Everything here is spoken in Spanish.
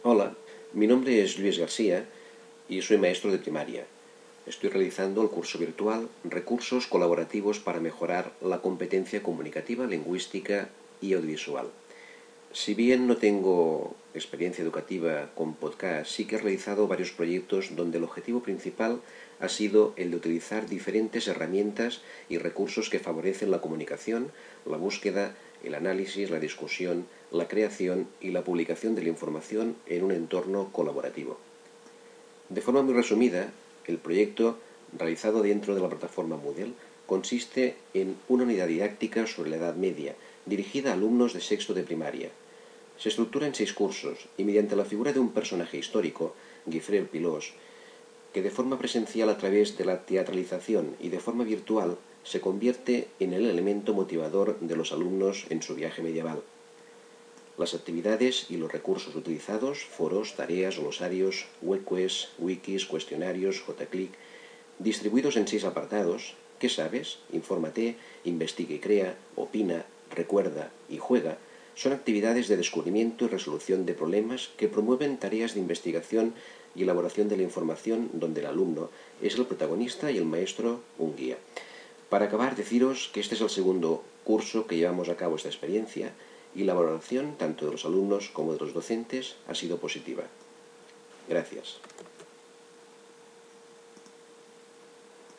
Hola, mi nombre es Luis García y soy maestro de primaria. Estoy realizando el curso virtual Recursos colaborativos para mejorar la competencia comunicativa, lingüística y audiovisual. Si bien no tengo experiencia educativa con podcast, sí que he realizado varios proyectos donde el objetivo principal ha sido el de utilizar diferentes herramientas y recursos que favorecen la comunicación, la búsqueda, el análisis, la discusión, la creación y la publicación de la información en un entorno colaborativo. De forma muy resumida, el proyecto realizado dentro de la plataforma Moodle consiste en una unidad didáctica sobre la Edad Media, dirigida a alumnos de sexto de primaria. Se estructura en 6 cursos y mediante la figura de un personaje histórico, Guifré el Pilós, que de forma presencial a través de la teatralización y de forma virtual se convierte en el elemento motivador de los alumnos en su viaje medieval. Las actividades y los recursos utilizados, foros, tareas, glosarios, webquests, wikis, cuestionarios, JClick, distribuidos en 6 apartados: ¿qué sabes?, infórmate, investiga y crea, opina, recuerda y juega, son actividades de descubrimiento y resolución de problemas que promueven tareas de investigación y elaboración de la información donde el alumno es el protagonista y el maestro un guía. Para acabar, deciros que este es el segundo curso que llevamos a cabo esta experiencia y la valoración tanto de los alumnos como de los docentes ha sido positiva. Gracias.